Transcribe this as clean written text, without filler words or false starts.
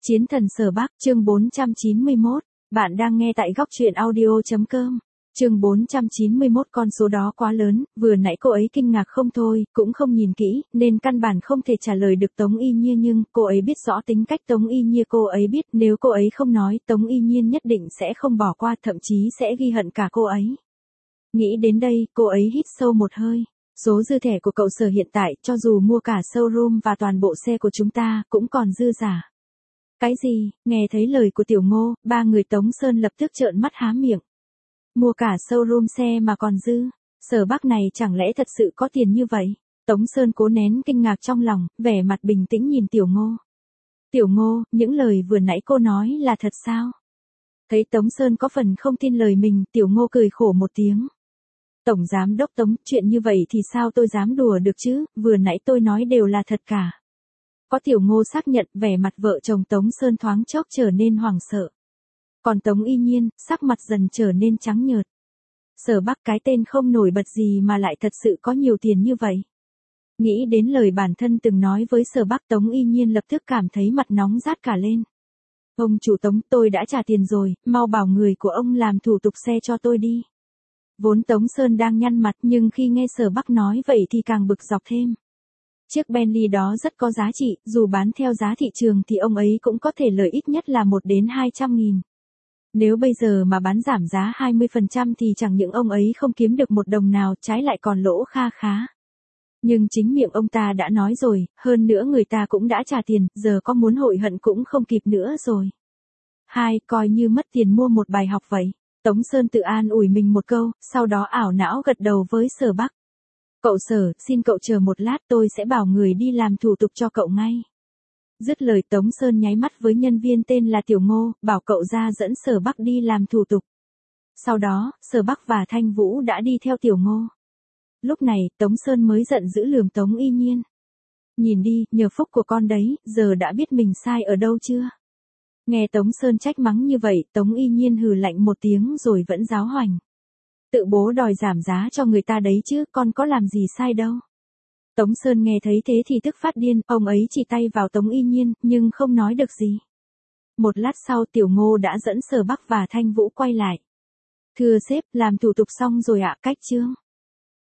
Chiến thần Sở Bắc, chương 491. Bạn đang nghe tại góc truyện audio.com. Chương 491. Con số đó quá lớn, vừa nãy cô ấy kinh ngạc không thôi, cũng không nhìn kỹ, nên căn bản không thể trả lời được Tống Y Nhiên, nhưng cô ấy biết rõ tính cách Tống Y Nhiên, cô ấy biết nếu cô ấy không nói, Tống Y Nhiên nhất định sẽ không bỏ qua, thậm chí sẽ ghi hận cả cô ấy. Nghĩ đến đây, cô ấy hít sâu một hơi. Số dư thẻ của cậu Sở hiện tại, cho dù mua cả showroom và toàn bộ xe của chúng ta, cũng còn dư giả. Cái gì? Nghe thấy lời của Tiểu Ngô, ba người Tống Sơn lập tức trợn mắt há miệng. Mua cả showroom xe mà còn dư? Sở Bắc này chẳng lẽ thật sự có tiền như vậy? Tống Sơn cố nén kinh ngạc trong lòng, vẻ mặt bình tĩnh nhìn Tiểu Ngô. Tiểu Ngô, những lời vừa nãy cô nói là thật sao? Thấy Tống Sơn có phần không tin lời mình, Tiểu Ngô cười khổ một tiếng. Tổng giám đốc Tống, chuyện như vậy thì sao tôi dám đùa được chứ, vừa nãy tôi nói đều là thật cả. Có Tiểu Ngô xác nhận, vẻ mặt vợ chồng Tống Sơn thoáng chốc trở nên hoảng sợ. Còn Tống Y Nhiên, sắc mặt dần trở nên trắng nhợt. Sở Bắc, cái tên không nổi bật gì mà lại thật sự có nhiều tiền như vậy. Nghĩ đến lời bản thân từng nói với Sở Bắc, Tống Y Nhiên lập tức cảm thấy mặt nóng rát cả lên. Ông chủ Tống, tôi đã trả tiền rồi, mau bảo người của ông làm thủ tục xe cho tôi đi. Vốn Tống Sơn đang nhăn mặt, nhưng khi nghe Sở Bắc nói vậy thì càng bực dọc thêm. Chiếc Bentley đó rất có giá trị, dù bán theo giá thị trường thì ông ấy cũng có thể lợi ít nhất là 1 đến 200 nghìn. Nếu bây giờ mà bán giảm giá 20% thì chẳng những ông ấy không kiếm được một đồng nào, trái lại còn lỗ kha khá. Nhưng chính miệng ông ta đã nói rồi, hơn nữa người ta cũng đã trả tiền, giờ có muốn hối hận cũng không kịp nữa rồi. Coi như mất tiền mua một bài học vậy. Tống Sơn tự an ủi mình một câu, sau đó ảo não gật đầu với Sở Bắc. Cậu Sở, xin cậu chờ một lát, tôi sẽ bảo người đi làm thủ tục cho cậu ngay. Dứt lời, Tống Sơn nháy mắt với nhân viên tên là Tiểu Ngô, bảo cậu ra dẫn Sở Bắc đi làm thủ tục. Sau đó, Sở Bắc và Thanh Vũ đã đi theo Tiểu Ngô. Lúc này, Tống Sơn mới giận dữ lườm Tống Y Nhiên. Nhìn đi, nhờ phúc của con đấy, giờ đã biết mình sai ở đâu chưa? Nghe Tống Sơn trách mắng như vậy, Tống Y Nhiên hừ lạnh một tiếng rồi vẫn giáo hoành. Tự bố đòi giảm giá cho người ta đấy chứ, con có làm gì sai đâu. Tống Sơn nghe thấy thế thì tức phát điên, ông ấy chỉ tay vào Tống Y Nhiên, nhưng không nói được gì. Một lát sau, Tiểu Ngô đã dẫn Sở Bắc và Thanh Vũ quay lại. Thưa sếp, làm thủ tục xong rồi ạ, cách chưa?